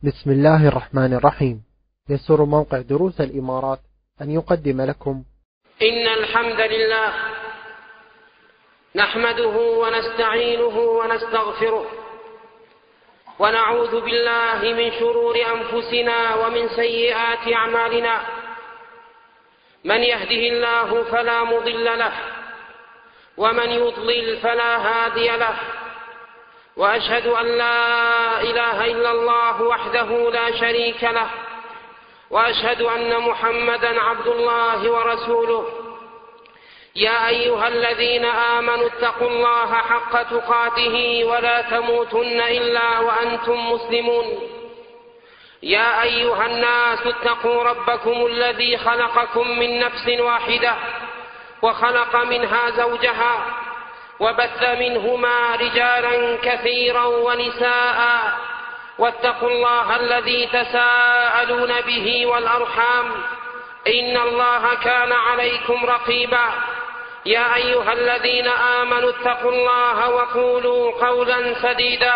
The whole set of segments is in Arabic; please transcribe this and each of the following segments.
بسم الله الرحمن الرحيم. يسر موقع دروس الإمارات أن يقدم لكم إن الحمد لله نحمده ونستعينه ونستغفره ونعوذ بالله من شرور أنفسنا ومن سيئات أعمالنا. من يهده الله فلا مضل له ومن يضلل فلا هادي له، وأشهد أن لا إله إلا الله وحده لا شريك له، وأشهد أن محمدًا عبد الله ورسوله. يا أيها الذين آمنوا اتقوا الله حق تقاته ولا تموتن إلا وأنتم مسلمون. يا أيها الناس اتقوا ربكم الذي خلقكم من نفس واحدة وخلق منها زوجها وبث منهما رجالا كثيرا ونساء، واتقوا الله الذي تساءلون به والأرحام إن الله كان عليكم رقيبا. يا أيها الذين آمنوا اتقوا الله وقولوا قولا سديدا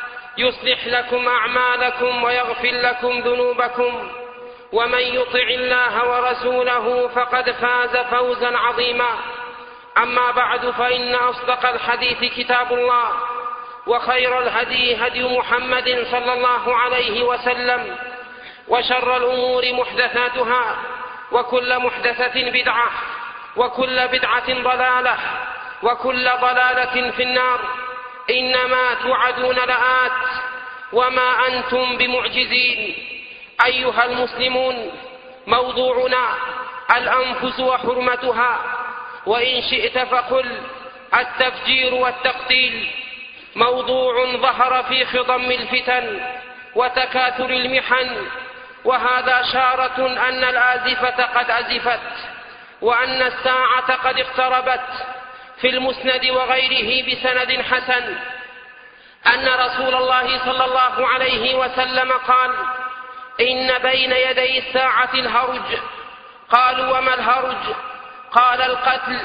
يصلح لكم أعمالكم ويغفر لكم ذنوبكم، ومن يطع الله ورسوله فقد فاز فوزا عظيما. أما بعد، فإن أصدق الحديث كتاب الله، وخير الهدي هدي محمد صلى الله عليه وسلم، وشر الأمور محدثاتها، وكل محدثة بدعة، وكل بدعة ضلالة، وكل ضلالة في النار. إنما توعدون لآت وما أنتم بمعجزين. أيها المسلمون، موضوعنا الأنفس وحرمتها، وإن شئت فقل التفجير والتقتيل. موضوع ظهر في خضم الفتن وتكاثر المحن، وهذا شارة أن الآزفة قد أزفت وأن الساعة قد اقتربت. في المسند وغيره بسند حسن أن رسول الله صلى الله عليه وسلم قال: إن بين يدي الساعة الهرج. قالوا: وما الهرج؟ قال: القتل.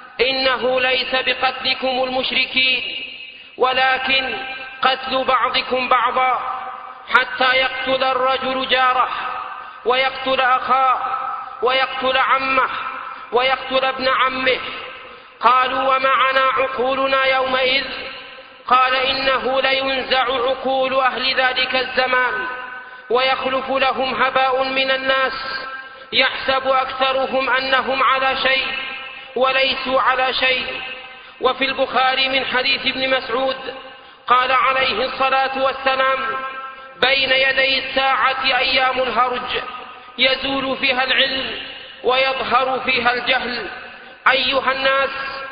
إنه ليس بقتلكم المشركين، ولكن قتل بعضكم بعضا، حتى يقتل الرجل جاره، ويقتل أخاه، ويقتل عمه، ويقتل ابن عمه. قالوا: ومعنا عقولنا يومئذ؟ قال: إنه لينزع عقول أهل ذلك الزمان، ويخلف لهم هباء من الناس، يحسب أكثرهم أنهم على شيء وليسوا على شيء. وفي البخاري من حديث ابن مسعود قال عليه الصلاة والسلام: بين يدي الساعة أيام الهرج، يزول فيها العلم ويظهر فيها الجهل. أيها الناس،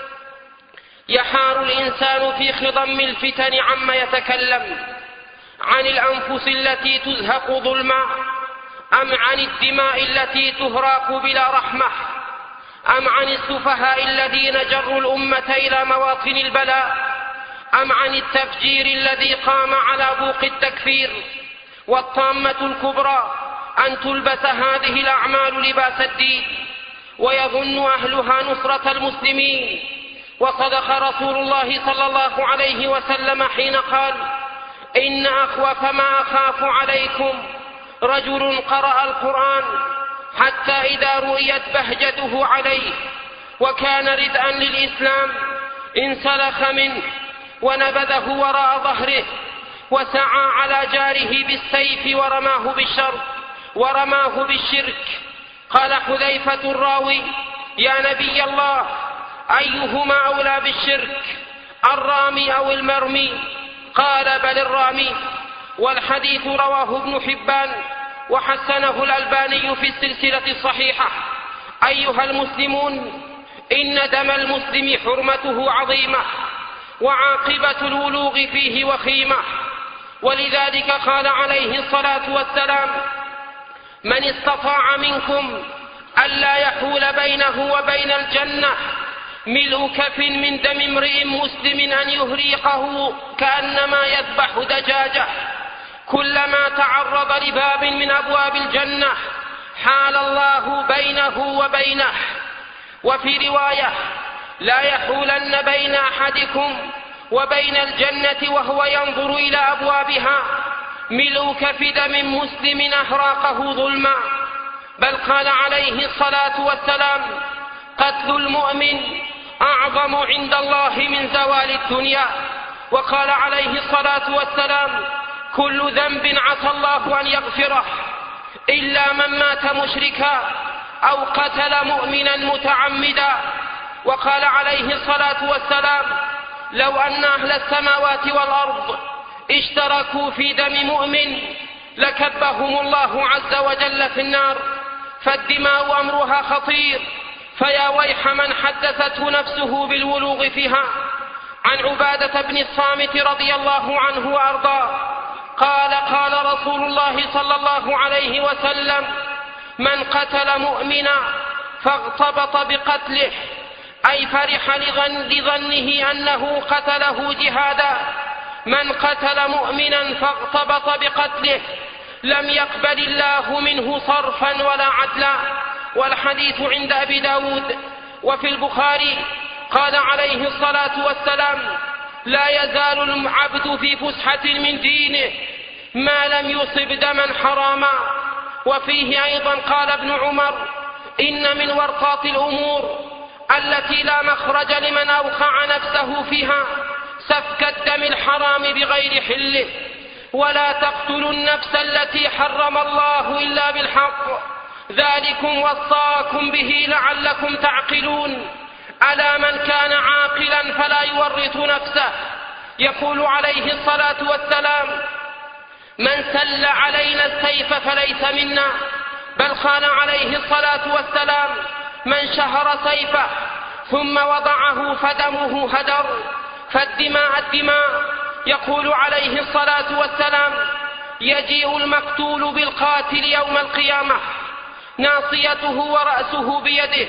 يحار الإنسان في خضم الفتن عما يتكلم: عن الأنفس التي تزهق ظلما، أم عن الدماء التي تهراق بلا رحمة، أم عن السفهاء الذين جروا الأمة إلى مواطن البلاء، أم عن التفجير الذي قام على بوق التكفير. والطامة الكبرى أن تلبس هذه الأعمال لباس الدين، ويظن أهلها نصرة المسلمين. وصدق رسول الله صلى الله عليه وسلم حين قال: إن أخوف ما أخاف عليكم رجل قرأ القرآن حتى إذا رؤيت بهجته عليه وكان ردءا للإسلام انسلخ منه ونبذه وراء ظهره، وسعى على جاره بالسيف ورماه بالشرك. قال حذيفة الراوي: يا نبي الله، أيهما أولى بالشرك، الرامي أو المرمي؟ قال: بل الرامي. والحديث رواه ابن حبان وحسنه الألباني في السلسلة الصحيحة. أيها المسلمون، إن دم المسلم حرمته عظيمة، وعاقبة الولوغ فيه وخيمة. ولذلك قال عليه الصلاة والسلام: من استطاع منكم ألا يحول بينه وبين الجنة ملء كف من دم امرئ مسلم أن يهريقه كأنما يذبح دجاجة، كلما تعرض لباب من أبواب الجنة حال الله بينه وبينه. وفي رواية: لا يحولن بين أحدكم وبين الجنة وهو ينظر إلى أبوابها ملوك في دم مسلم أهراقه ظلما، بل قال عليه الصلاة والسلام: قتل المؤمن أعظم عند الله من زوال الدنيا. وقال عليه الصلاة والسلام: كل ذنب عسى الله أن يغفره إلا من مات مشركا أو قتل مؤمنا متعمدا. وقال عليه الصلاة والسلام: لو أن أهل السماوات والأرض اشتركوا في دم مؤمن لكبهم الله عز وجل في النار، فالدماء أمرها خطير، فيا ويح من حدثته نفسه بالولوغ فيها. عن عبادة بن الصامت رضي الله عنه وأرضاه قال: قال رسول الله صلى الله عليه وسلم: من قتل مؤمنا فاغتبط بقتله، أي فرح لظنه أنه قتله جهادا. من قتل مؤمنا فاغتبط بقتله لم يقبل الله منه صرفا ولا عدلا. والحديث عند أبي داود. وفي البخاري قال عليه الصلاة والسلام: لا يزال العبد في فسحة من دينه ما لم يصب دما حراما. وفيه أيضا قال ابن عمر: إن من ورطات الأمور التي لا مخرج لمن أوقع نفسه فيها سفك الدم الحرام بغير حله. ولا تقتلوا النفس التي حرم الله إلا بالحق، ذلكم وصاكم به لعلكم تعقلون. ألا من كان عاقلا فلا يورط نفسه. يقول عليه الصلاة والسلام: من سل علينا السيف فليس منا. بل قال عليه الصلاة والسلام: من شهر سيفه ثم وضعه فدمه هدر، فالدماء الدماء. يقول عليه الصلاة والسلام: يجيء المقتول بالقاتل يوم القيامة ناصيته ورأسه بيده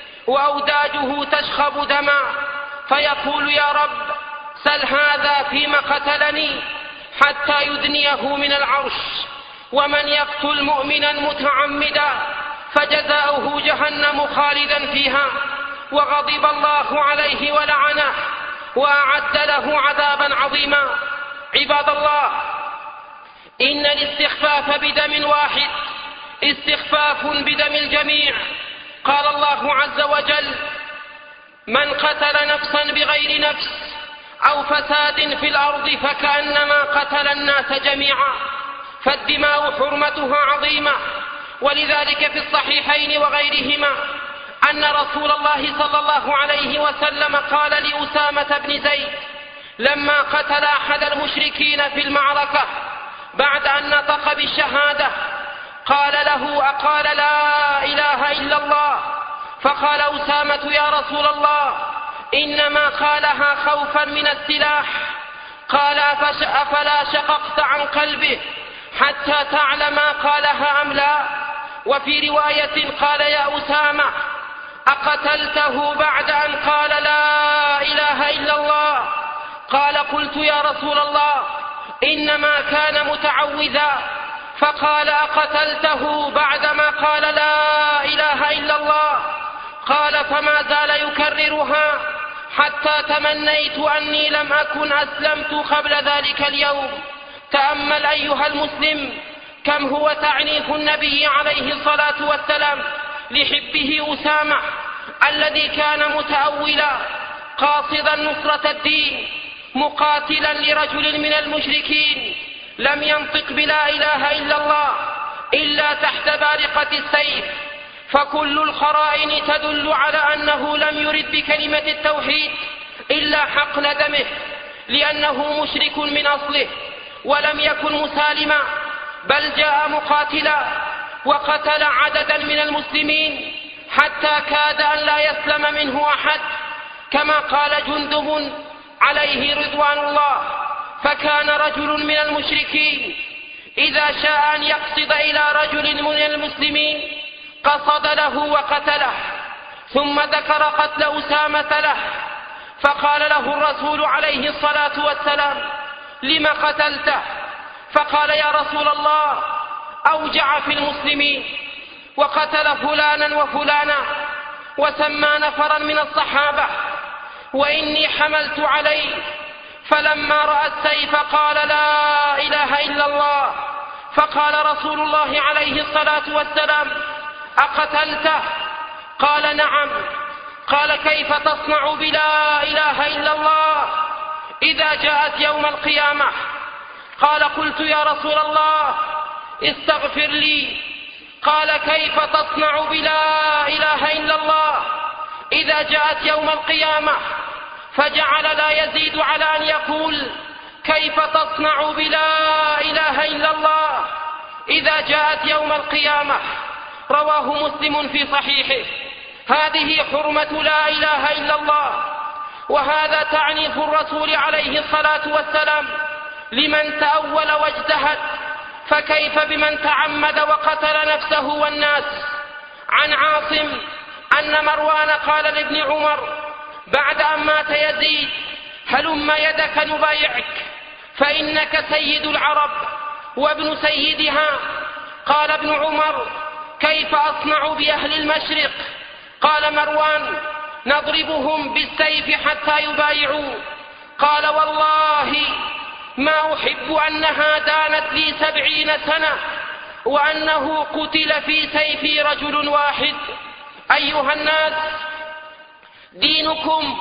وأوداجه تشخب دما، فيقول: يا رب سل هذا فيما قتلني، حتى يدنيه من العرش. ومن يقتل مؤمنا متعمدا فجزاؤه جهنم خالدا فيها، وغضب الله عليه ولعنه وأعد له عذابا عظيما. عباد الله، إن الاستخفاف بدم واحد استخفاف بدم الجميع. قال الله عز وجل: من قتل نفسا بغير نفس أو فساد في الأرض فكأنما قتل الناس جميعا. فالدماء حرمتها عظيمة. ولذلك في الصحيحين وغيرهما أن رسول الله صلى الله عليه وسلم قال لأسامة بن زيد لما قتل أحد المشركين في المعركة بعد أن نطق بالشهادة، قال له: أقال لا إله إلا الله؟ فقال أسامة: يا رسول الله إنما قالها خوفا من السلاح. قال: أفلا شققت عن قلبه حتى تعلم قالها أم لا؟ وفي رواية قال: يا أسامة أقتلته بعد أن قال لا إله إلا الله؟ قال: قلت: يا رسول الله إنما كان متعوذا. فقال: أقتلته بعدما قال لا إله إلا الله؟ قال: فما زال يكررها حتى تمنيت أني لم أكن أسلمت قبل ذلك اليوم. تأمل أيها المسلم كم هو تعنيف النبي عليه الصلاة والسلام لحبه أسامة الذي كان متأولا قاصدا نصرة الدين مقاتلا لرجل من المشركين لم ينطق بلا إله إلا الله إلا تحت بارقة السيف. فكل القرائن تدل على أنه لم يرد بكلمة التوحيد إلا حقن دمه، لأنه مشرك من أصله ولم يكن مسالما، بل جاء مقاتلا وقتل عددا من المسلمين حتى كاد أن لا يسلم منه أحد، كما قال جندب عليه رضوان الله: فكان رجل من المشركين إذا شاء أن يقصد إلى رجل من المسلمين قصد له وقتله، ثم ذكر قتل أسامة له، فقال له الرسول عليه الصلاة والسلام: لم قتلته؟ فقال: يا رسول الله أوجع في المسلمين وقتل فلانا وفلانا، وسمى نفرا من الصحابة، وإني حملت عليه فلما رأى السيف قال لا إله إلا الله. فقال رسول الله عليه الصلاة والسلام أقتلته؟ قال نعم. قال كيف تصنع بلا إله إلا الله إذا جاءت يوم القيامة؟ قال قلت يا رسول الله استغفر لي. قال كيف تصنع بلا إله إلا الله إذا جاءت يوم القيامة؟ فجعل لا يزيد على أن يقول كيف تصنع بلا إله إلا الله إذا جاءت يوم القيامة. رواه مسلم في صحيحه. هذه حرمة لا إله إلا الله، وهذا تعنيف الرسول عليه الصلاة والسلام لمن تأول واجتهد، فكيف بمن تعمد وقتل نفسه والناس؟ عن عاصم أن مروان قال لابن عمر بعد أن مات يزيد هلم يدك نبايعك فإنك سيد العرب وابن سيدها. قال ابن عمر كيف أصنع بأهل المشرق؟ قال مروان نضربهم بالسيف حتى يبايعوا. قال والله ما أحب أنها دانت لي 70 سنة وأنه قتل في سيفي رجل واحد. أيها الناس، دينكم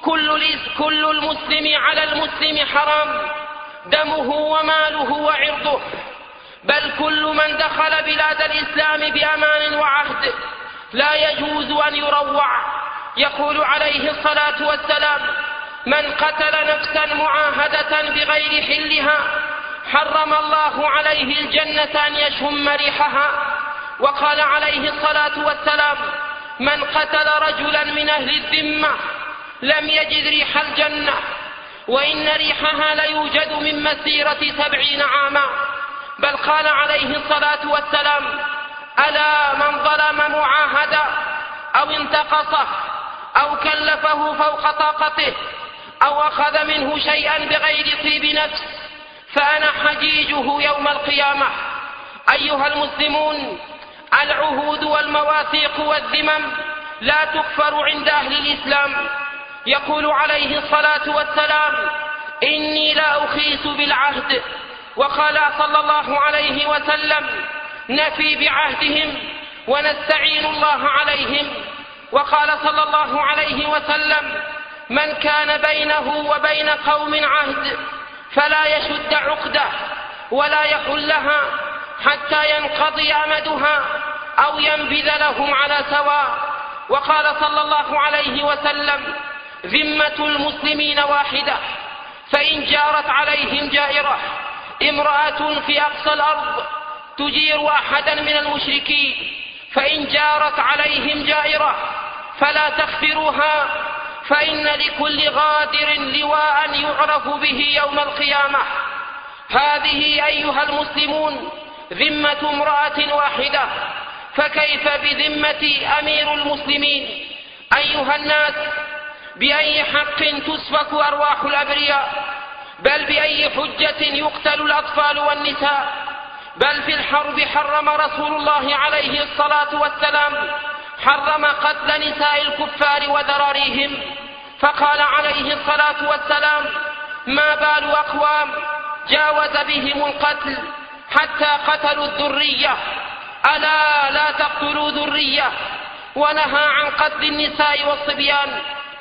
كل المسلم على المسلم حرام، دمه وماله وعرضه، بل كل من دخل بلاد الإسلام بأمان وعهد لا يجوز أن يروع. يقول عليه الصلاة والسلام من قتل نفسا معاهدة بغير حلها حرم الله عليه الجنة أن يشم ريحها. وقال عليه الصلاة والسلام من قتل رجلا من أهل الذمة لم يجد ريح الجنة وإن ريحها ليوجد من مسيرة 70 عاما. بل قال عليه الصلاة والسلام ألا من ظلم معاهدا أو انتقصه أو كلفه فوق طاقته أو أخذ منه شيئا بغير طيب نفس فأنا حجيجه يوم القيامة. أيها المسلمون، العهود والمواثيق والذمم لا تكفر عند أهل الإسلام. يقول عليه الصلاة والسلام إني لا أخيس بالعهد. وقال صلى الله عليه وسلم نفي بعهدهم ونستعين الله عليهم. وقال صلى الله عليه وسلم من كان بينه وبين قوم عهد فلا يشد عقده ولا يحلها حتى ينقضي أمدها أو ينبذ لهم على سواء. وقال صلى الله عليه وسلم ذمة المسلمين واحدة، فإن جارت عليهم جائرة امرأة في أقصى الأرض تجير أحدا من المشركين فإن جارت عليهم جائرة فلا تخبروها فإن لكل غادر لواء يعرف به يوم القيامة. هذه أيها المسلمون ذمة امرأة واحدة، فكيف بذمة أمير المسلمين؟ أيها الناس، بأي حق تسفك أرواح الأبرياء؟ بل بأي حجة يقتل الأطفال والنساء؟ بل في الحرب حرم رسول الله عليه الصلاة والسلام حرم قتل نساء الكفار وذراريهم، فقال عليه الصلاة والسلام ما بال أقوام جاوز بهم القتل حتى قتلوا الذرية، ألا لا تقتلوا ذرية. ونهى عن قتل النساء والصبيان.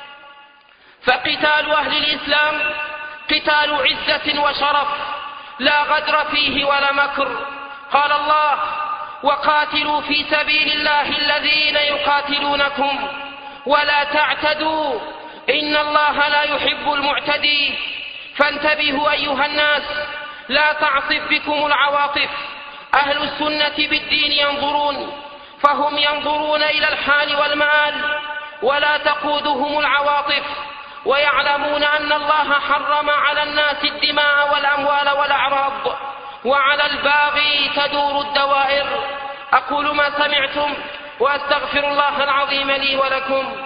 فقتال أهل الإسلام قتال عزة وشرف لا غدر فيه ولا مكر. قال الله وقاتلوا في سبيل الله الذين يقاتلونكم ولا تعتدوا إن الله لا يحب المعتدين. فانتبهوا أيها الناس، لا تعصف بكم العواطف. أهل السنة بالدين ينظرون، فهم ينظرون إلى الحال والمآل ولا تقودهم العواطف، ويعلمون أن الله حرم على الناس الدماء والأموال والأعراض، وعلى الباغي تدور الدوائر. أقول ما سمعتم وأستغفر الله العظيم لي ولكم.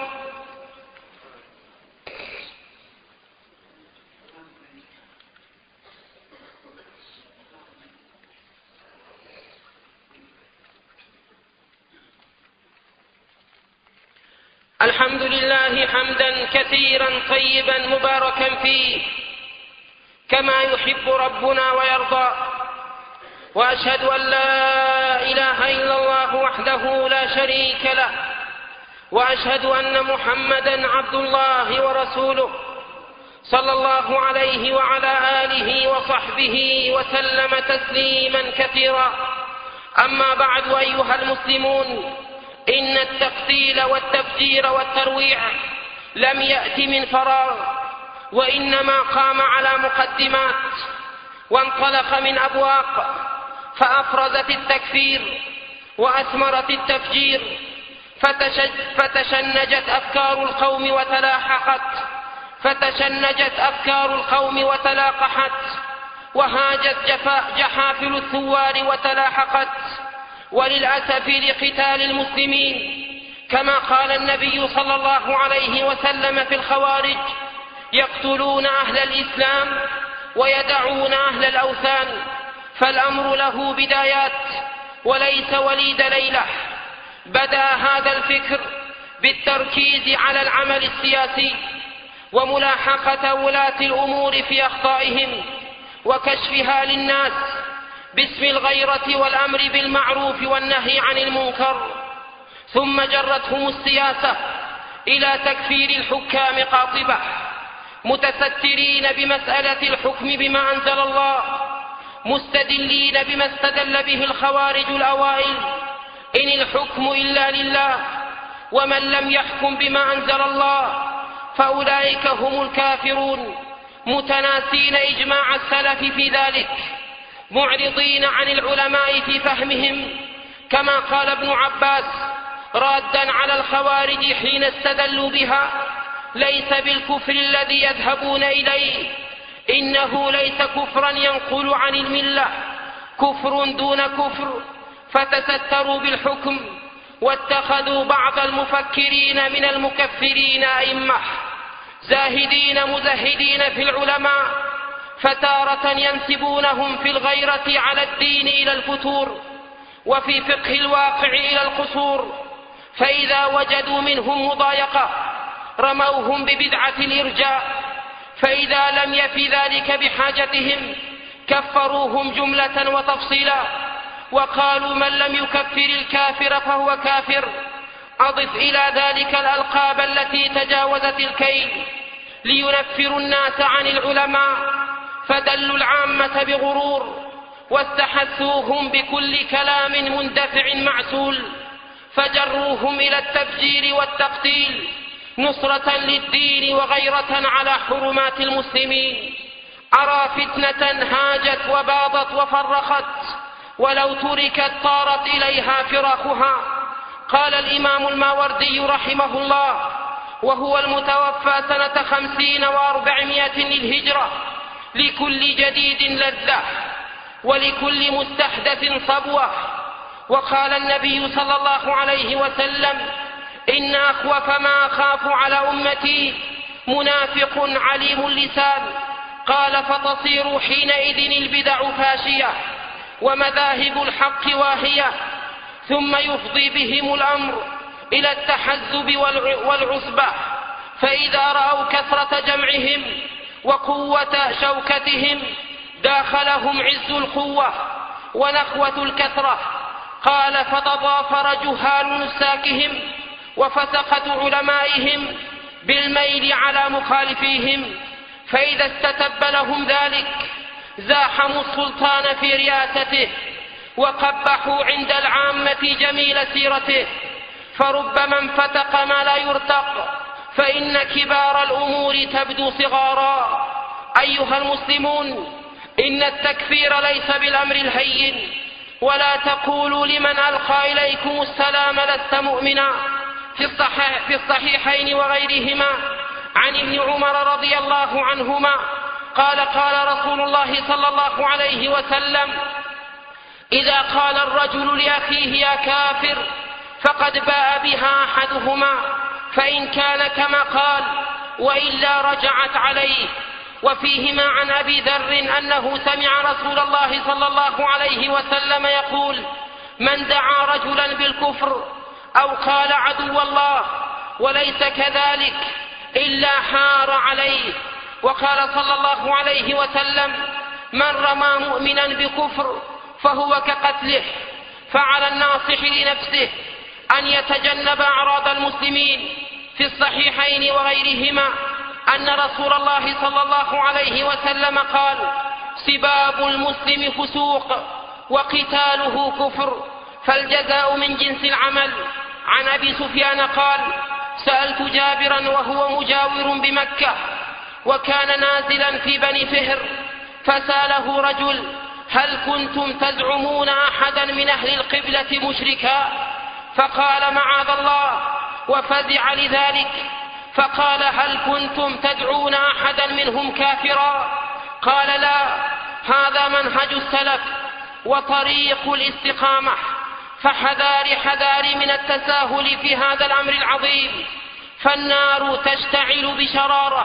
الحمد لله حمدا كثيرا طيبا مباركا فيه، كما يحب ربنا ويرضى. وأشهد أن لا إله إلا الله وحده لا شريك له، وأشهد أن محمدا عبد الله ورسوله صلى الله عليه وعلى آله وصحبه وسلم تسليما كثيرا. أما بعد، أيها المسلمون، إن التقتيل والتفجير والترويع لم يأت من فراغ، وإنما قام على مقدمات وانطلق من أبواق، فأفرزت التكفير وأثمرت التفجير، فتشنجت أفكار القوم وتلاقحت، وهاجت جحافل الثوار وتلاحقت، وللأسف لقتال المسلمين، كما قال النبي صلى الله عليه وسلم في الخوارج: يقتلون أهل الإسلام ويدعون أهل الأوثان. فالأمر له بدايات وليس وليد ليلة. بدأ هذا الفكر بالتركيز على العمل السياسي وملاحقة ولاة الأمور في أخطائهم وكشفها للناس باسم الغيرة والأمر بالمعروف والنهي عن المنكر. ثم جرتهم السياسة إلى تكفير الحكام قاطبة، متسترين بمسألة الحكم بما أنزل الله، مستدلين بما استدل به الخوارج الأوائل: إن الحكم إلا لله، ومن لم يحكم بما أنزل الله فأولئك هم الكافرون، متناسين إجماع السلف في ذلك، معرضين عن العلماء في فهمهم، كما قال ابن عباس رادا على الخوارج حين استدلوا بها: ليس بالكفر الذي يذهبون إليه، إنه ليس كفرا ينقل عن الملة، كفر دون كفر. فتستروا بالحكم، واتخذوا بعض المفكرين من المكفرين أئمة، زاهدين مزهدين في العلماء، فتارة ينسبونهم في الغيرة على الدين إلى الفتور، وفي فقه الواقع إلى القصور، فإذا وجدوا منهم مضايقة رموهم ببدعة الإرجاء، فإذا لم يفي ذلك بحاجتهم كفروهم جملة وتفصيلا، وقالوا: من لم يكفر الكافر فهو كافر. أضف إلى ذلك الألقاب التي تجاوزت الكيل لينفروا الناس عن العلماء، فدلوا العامة بغرور، واستحثوهم بكل كلام مندفع معسول، فجروهم إلى التفجير والتقتيل نصرة للدين وغيرة على حرمات المسلمين. أرى فتنة هاجت وباضت وفرخت، ولو تركت طارت إليها فراخها. قال الإمام الماوردي رحمه الله، وهو المتوفى سنة 50 و400 للهجرة: لكل جديد لذة، ولكل مستحدث صبوة. وقال النبي صلى الله عليه وسلم: إن أخوف ما أخاف على أمتي منافق عليم اللسان. قال: فتصير حينئذ البدع فاشية، ومذاهب الحق واهية، ثم يفضي بهم الأمر إلى التحزب والعصبة، فإذا رأوا كثرة جمعهم وقوة شوكتهم داخلهم عز القوة ونخوة الكثرة. قال: فتضافر جهال نساكهم وفسقة علمائهم بالميل على مخالفيهم، فإذا استتب لهم ذلك زاحموا السلطان في رياسته، وقبحوا عند العامة جميل سيرته، فربما انفتق ما لا يرتق، فإن كبار الأمور تبدو صغارا. أيها المسلمون، إن التكفير ليس بالأمر الهين، ولا تقولوا لمن ألقى إليكم السلام لست مؤمنا. في الصحيحين وغيرهما عن ابن عمر رضي الله عنهما قال: قال رسول الله صلى الله عليه وسلم: إذا قال الرجل لأخيه يا كافر فقد باء بها أحدهما، فإن كان كما قال وإلا رجعت عليه. وفيهما عن أبي ذر أنه سمع رسول الله صلى الله عليه وسلم يقول: من دعا رجلا بالكفر أو قال عدو الله وليس كذلك إلا حار عليه وقال صلى الله عليه وسلم: من رمى مؤمنا بكفر فهو كقتله. فعلى الناصح لنفسه أن يتجنب أعراض المسلمين. في الصحيحين وغيرهما أن رسول الله صلى الله عليه وسلم قال: سباب المسلم فسوق وقتاله كفر، فالجزاء من جنس العمل. عن أبي سفيان قال: سألت جابرا وهو مجاور بمكة وكان نازلا في بني فهر، فسأله رجل: هل كنتم تزعمون أحدا من أهل القبلة مشركا؟ فقال: معاذ الله، وفزع لذلك. فقال: هل كنتم تدعون أحدا منهم كافرا؟ قال: لا. هذا منهج السلف وطريق الاستقامة، فحذاري من التساهل في هذا الأمر العظيم، فالنار تشتعل بشرارة،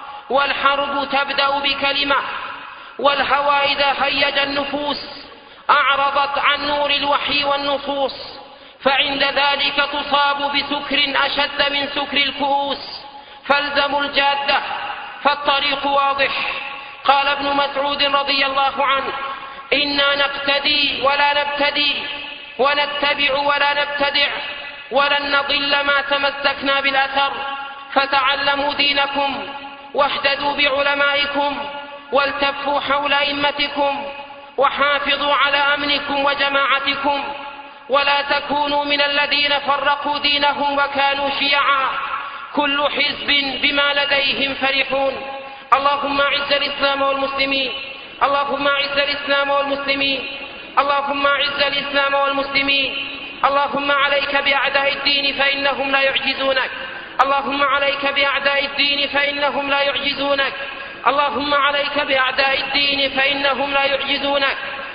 والحرب تبدأ بكلمة، والهوى إذا هيج النفوس أعرضت عن نور الوحي والنصوص، فعند ذلك تصاب بسكر أشد من سكر الكؤوس. فالزموا الجادة فالطريق واضح. قال ابن مسعود رضي الله عنه: إنا نقتدي ولا نبتدي، ونتبع ولا نبتدع، ولن نضل ما تمسكنا بالأثر. فتعلموا دينكم واهتدوا بعلمائكم، والتفوا حول أئمتكم، وحافظوا على أمنكم وجماعتكم، ولا تكونوا من الذين فرقوا دينهم وكانوا شيعا، كل حزب بما لديهم فرحون. اللهم أعز الإسلام والمسلمين، اللهم أعز الإسلام والمسلمين، اللهم أعز الإسلام والمسلمين. اللهم عليك بأعداء الدين فإنهم لا يعجزونك، اللهم عليك بأعداء الدين فإنهم لا يعجزونك، اللهم عليك بأعداء الدين فإنهم لا يعجزونك.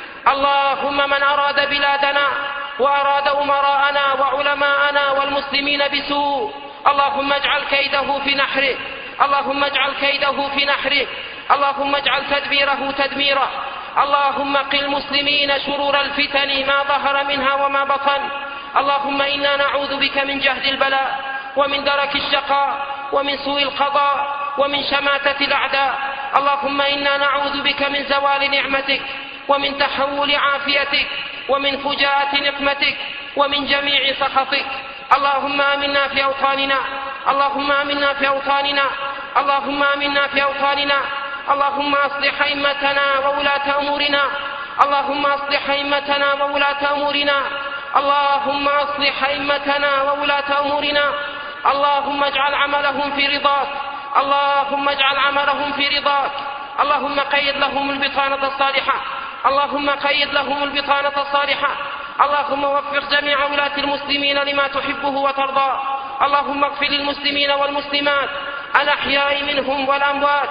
اللهم من أراد بلادنا وأراد أمراءنا وعلماءنا والمسلمين بسوء، اللهم اجعل كيده في نحره، اللهم اجعل كيده في نحره، اللهم اجعل تدبيره تدميره. اللهم قل المسلمين شرور الفتن ما ظهر منها وما بطن. اللهم إنا نعوذ بك من جهد البلاء ومن درك الشقاء ومن سوء القضاء ومن شماتة الأعداء. اللهم إنا نعوذ بك من زوال نعمتك ومن تحول عافيتك ومن فجاءة نقمتك ومن جميع سخطك. اللهم آمنا في أوطاننا، اللهم آمنا في أوطاننا، اللهم آمنا في أوطاننا. اللهم أصلح أئمتنا وولاة أمورنا، اللهم أصلح أئمتنا وولاة أمورنا، اللهم أصلح أئمتنا وولاة أمورنا. اللهم اجعل عملهم في رضاك، اللهم اجعل عملهم في رضاك. اللهم قيد لهم البطانة الصالحة، اللهم قيد لهم البطانة الصالحة. اللهم وفق جميع ولاة المسلمين لما تحبه وترضى. اللهم اغفر للمسلمين والمسلمات الأحياء منهم والأموات.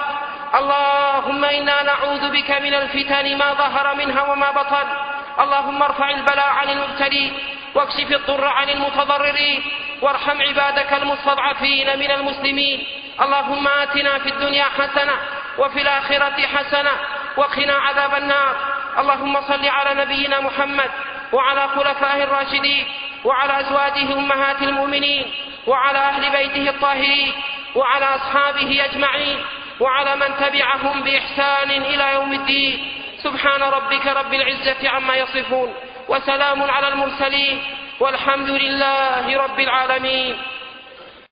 اللهم إنا نعوذ بك من الفتن ما ظهر منها وما بطن. اللهم ارفع البلاء عن المبتلين، واكشف الضر عن المتضررين، وارحم عبادك المستضعفين من المسلمين. اللهم آتنا في الدنيا حسنة وفي الآخرة حسنة وقنا عذاب النار. اللهم صل على نبينا محمد وعلى خلفائه الراشدين وعلى أزواجه أمهات المؤمنين وعلى أهل بيته الطاهرين وعلى أصحابه أجمعين وعلى من تبعهم بإحسان إلى يوم الدين. سبحان ربك رب العزة عما يصفون، وسلام على المرسلين، والحمد لله رب العالمين.